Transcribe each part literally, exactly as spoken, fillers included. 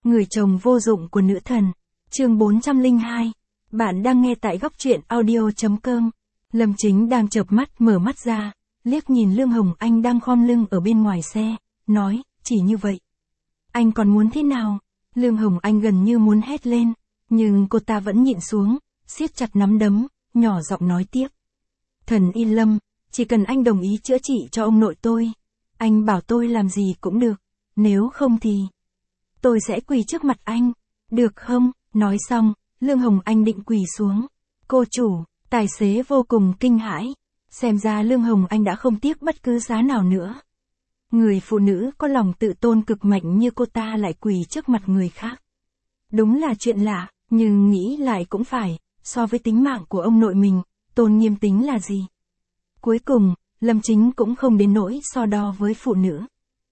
Người chồng vô dụng của nữ thần. Chương bốn trăm lẻ hai. Bạn đang nghe tại góc truyện audio.com. Lâm Chính đang chợp mắt mở mắt ra, liếc nhìn Lương Hồng Anh đang khom lưng ở bên ngoài xe, nói, chỉ như vậy. Anh còn muốn thế nào? Lương Hồng Anh gần như muốn hét lên, nhưng cô ta vẫn nhịn xuống, siết chặt nắm đấm, nhỏ giọng nói tiếp. Thần Y Lâm, chỉ cần anh đồng ý chữa trị cho ông nội tôi, anh bảo tôi làm gì cũng được, nếu không thì tôi sẽ quỳ trước mặt anh, được không? Nói xong, Lương Hồng Anh định quỳ xuống. Cô chủ, tài xế vô cùng kinh hãi, xem ra Lương Hồng Anh đã không tiếc bất cứ giá nào nữa. Người phụ nữ có lòng tự tôn cực mạnh như cô ta lại quỳ trước mặt người khác. Đúng là chuyện lạ, nhưng nghĩ lại cũng phải, so với tính mạng của ông nội mình, tôn nghiêm tính là gì? Cuối cùng, Lâm Chính cũng không đến nỗi so đo với phụ nữ.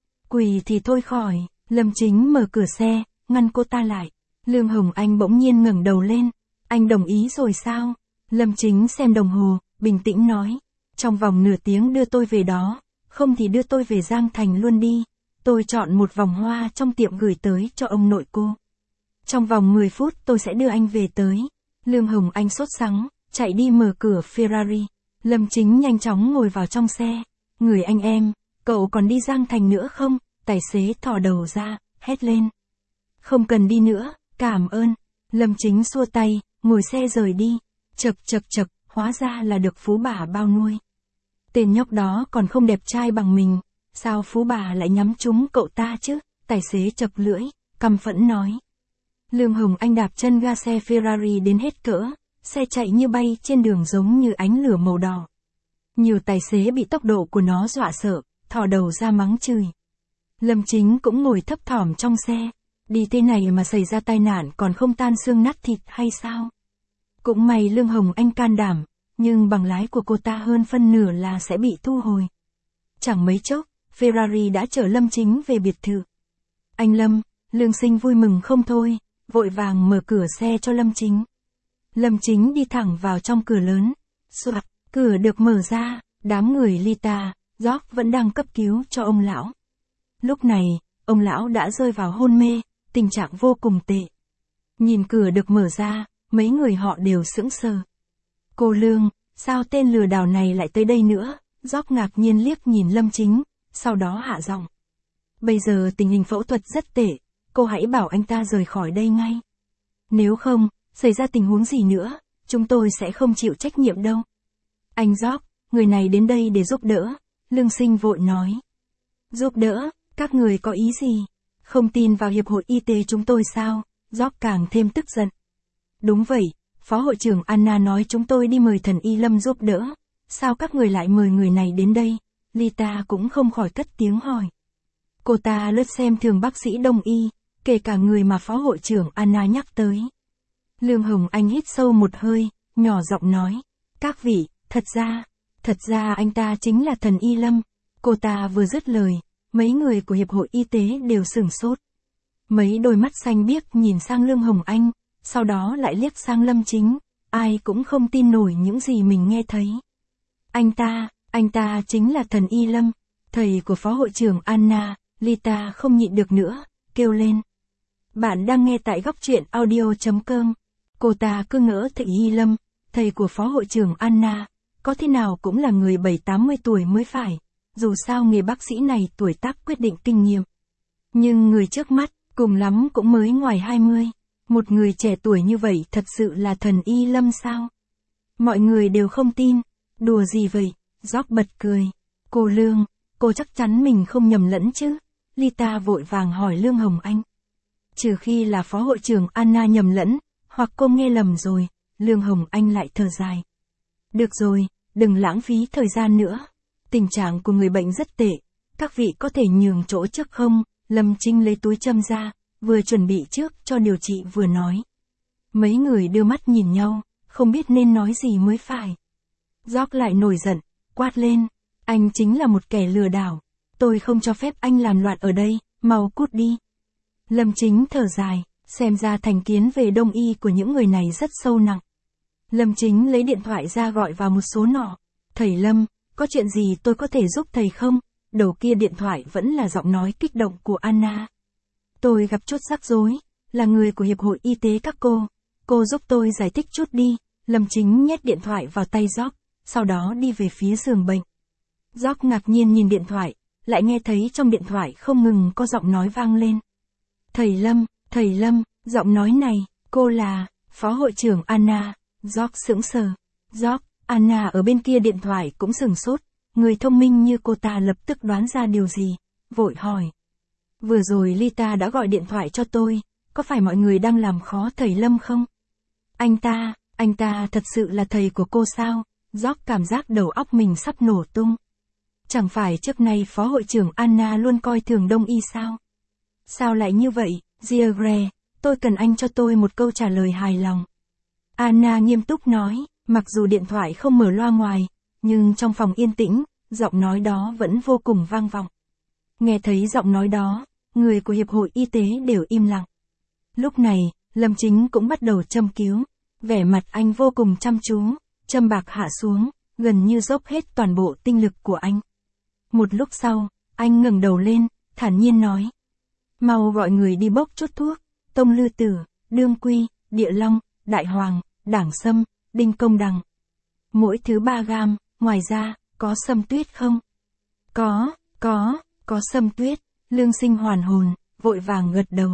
Quỳ thì thôi khỏi, Lâm Chính mở cửa xe, ngăn cô ta lại. Lương Hồng Anh bỗng nhiên ngẩng đầu lên. Anh đồng ý rồi sao? Lâm Chính xem đồng hồ, bình tĩnh nói. Trong vòng nửa tiếng đưa tôi về đó, không thì đưa tôi về Giang Thành luôn đi. Tôi chọn một vòng hoa trong tiệm gửi tới cho ông nội cô. Trong vòng mười phút tôi sẽ đưa anh về tới. Lương Hồng Anh sốt sắng, chạy đi mở cửa Ferrari. Lâm Chính nhanh chóng ngồi vào trong xe. Người anh em, cậu còn đi Giang Thành nữa không? Tài xế thò đầu ra, hét lên. Không cần đi nữa, cảm ơn. Lâm Chính xua tay, ngồi xe rời đi. Chật chật chật, hóa ra là được phú bà bao nuôi. Tên nhóc đó còn không đẹp trai bằng mình, sao phú bà lại nhắm trúng cậu ta chứ? Tài xế chật lưỡi, căm phẫn nói. Lương Hồng Anh đạp chân ga xe Ferrari đến hết cỡ, xe chạy như bay trên đường giống như ánh lửa màu đỏ. Nhiều tài xế bị tốc độ của nó dọa sợ, thò đầu ra mắng chửi. Lâm Chính cũng ngồi thấp thỏm trong xe, đi thế này mà xảy ra tai nạn còn không tan xương nát thịt hay sao? Cũng may Lương Hồng Anh can đảm, nhưng bằng lái của cô ta hơn phân nửa là sẽ bị thu hồi. Chẳng mấy chốc, Ferrari đã chở Lâm Chính về biệt thự. Anh Lâm, Lương Sinh vui mừng không thôi, vội vàng mở cửa xe cho Lâm Chính. Lâm Chính đi thẳng vào trong cửa lớn. Soạt, cửa được mở ra, đám người Lita, George vẫn đang cấp cứu cho ông lão. Lúc này, ông lão đã rơi vào hôn mê, tình trạng vô cùng tệ. Nhìn cửa được mở ra, mấy người họ đều sững sờ. Cô Lương, sao tên lừa đảo này lại tới đây nữa? George ngạc nhiên liếc nhìn Lâm Chính, sau đó hạ giọng. Bây giờ tình hình phẫu thuật rất tệ, cô hãy bảo anh ta rời khỏi đây ngay. Nếu không, xảy ra tình huống gì nữa, chúng tôi sẽ không chịu trách nhiệm đâu. Anh George, người này đến đây để giúp đỡ, Lương Sinh vội nói. Giúp đỡ, các người có ý gì? Không tin vào hiệp hội y tế chúng tôi sao? George càng thêm tức giận. Đúng vậy, Phó hội trưởng Anna nói chúng tôi đi mời thần Y Lâm giúp đỡ. Sao các người lại mời người này đến đây? Lita cũng không khỏi cất tiếng hỏi. Cô ta lướt xem thường bác sĩ Đông y, kể cả người mà Phó hội trưởng Anna nhắc tới. Lương Hồng Anh hít sâu một hơi, nhỏ giọng nói. Các vị, thật ra, thật ra anh ta chính là thần Y Lâm. Cô ta vừa dứt lời, mấy người của hiệp hội y tế đều sửng sốt. Mấy đôi mắt xanh biếc nhìn sang Lương Hồng Anh, sau đó lại liếc sang Lâm Chính, ai cũng không tin nổi những gì mình nghe thấy. Anh ta, anh ta chính là thần Y Lâm, thầy của Phó hội trưởng Anna. Lita không nhịn được nữa, kêu lên. Bạn đang nghe tại góc truyện audio.com. Cô ta cứ ngỡ thầy Y Lâm, thầy của Phó hội trưởng Anna, có thế nào cũng là người bảy tám mươi tuổi mới phải, dù sao nghề bác sĩ này tuổi tác quyết định kinh nghiệm. Nhưng người trước mắt, cùng lắm cũng mới ngoài hai mươi. Một người trẻ tuổi như vậy thật sự là thần Y Lâm sao? Mọi người đều không tin. Đùa gì vậy? George bật cười. Cô Lương, cô chắc chắn mình không nhầm lẫn chứ? Lita vội vàng hỏi Lương Hồng Anh. Trừ khi là Phó hội trưởng Anna nhầm lẫn, hoặc cô nghe lầm rồi, Lương Hồng Anh lại thở dài. Được rồi, đừng lãng phí thời gian nữa. Tình trạng của người bệnh rất tệ, các vị có thể nhường chỗ trước không? Lâm Chính lấy túi châm ra, vừa chuẩn bị trước cho điều trị vừa nói. Mấy người đưa mắt nhìn nhau, không biết nên nói gì mới phải. George lại nổi giận, quát lên. Anh chính là một kẻ lừa đảo. Tôi không cho phép anh làm loạn ở đây, mau cút đi. Lâm Chính thở dài, xem ra thành kiến về Đông y của những người này rất sâu nặng. Lâm Chính lấy điện thoại ra gọi vào một số nọ. Thầy Lâm, có chuyện gì tôi có thể giúp thầy không? Đầu kia điện thoại vẫn là giọng nói kích động của Anna. Tôi gặp chút rắc rối, là người của Hiệp hội Y tế các cô. Cô giúp tôi giải thích chút đi. Lâm Chính nhét điện thoại vào tay George, sau đó đi về phía giường bệnh. George ngạc nhiên nhìn điện thoại, lại nghe thấy trong điện thoại không ngừng có giọng nói vang lên. Thầy Lâm, thầy Lâm, giọng nói này, cô là, Phó hội trưởng Anna. George sững sờ. George, Anna ở bên kia điện thoại cũng sừng sốt, người thông minh như cô ta lập tức đoán ra điều gì, vội hỏi. Vừa rồi Lita đã gọi điện thoại cho tôi, có phải mọi người đang làm khó thầy Lâm không? Anh ta, anh ta thật sự là thầy của cô sao? George cảm giác đầu óc mình sắp nổ tung. Chẳng phải trước nay Phó hội trưởng Anna luôn coi thường Đông y sao? Sao lại như vậy, Giagre, tôi cần anh cho tôi một câu trả lời hài lòng. Anna nghiêm túc nói, mặc dù điện thoại không mở loa ngoài, nhưng trong phòng yên tĩnh, giọng nói đó vẫn vô cùng vang vọng. Nghe thấy giọng nói đó, người của Hiệp hội Y tế đều im lặng. Lúc này, Lâm Chính cũng bắt đầu châm cứu, vẻ mặt anh vô cùng chăm chú, châm bạc hạ xuống, gần như dốc hết toàn bộ tinh lực của anh. Một lúc sau, anh ngẩng đầu lên, thản nhiên nói. Mau gọi người đi bốc chút thuốc, Tông Lư Tử, Đương Quy, Địa Long, Đại Hoàng, Đảng Sâm, Đinh Công Đằng. Mỗi thứ ba gam, ngoài ra, có sâm tuyết không? Có, có, có sâm tuyết. Lương Sinh hoàn hồn, vội vàng gật đầu.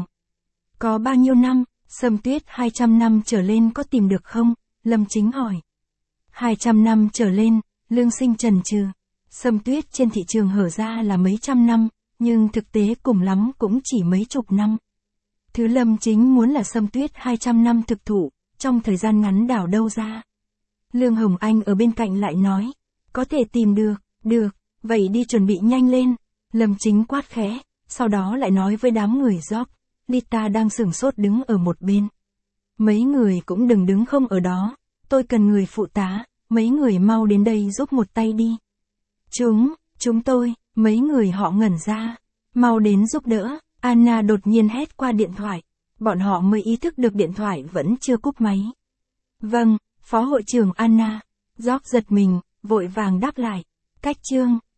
Có bao nhiêu năm, sâm tuyết hai trăm năm trở lên có tìm được không? Lâm Chính hỏi. hai trăm năm trở lên, Lương Sinh chần chừ. Sâm tuyết trên thị trường hở ra là mấy trăm năm, nhưng thực tế cùng lắm cũng chỉ mấy chục năm. Thứ Lâm Chính muốn là sâm tuyết hai trăm năm thực thụ, trong thời gian ngắn đào đâu ra. Lương Hồng Anh ở bên cạnh lại nói, có thể tìm được, được, vậy đi chuẩn bị nhanh lên. Lâm Chính quát khẽ, sau đó lại nói với đám người George, Lita đang sửng sốt đứng ở một bên. Mấy người cũng đừng đứng không ở đó, tôi cần người phụ tá, mấy người mau đến đây giúp một tay đi. Chúng, chúng tôi, mấy người họ ngẩn ra, mau đến giúp đỡ, Anna đột nhiên hét qua điện thoại, bọn họ mới ý thức được điện thoại vẫn chưa cúp máy. Vâng, Phó hội trưởng Anna. George giật mình, vội vàng đáp lại, cách chương.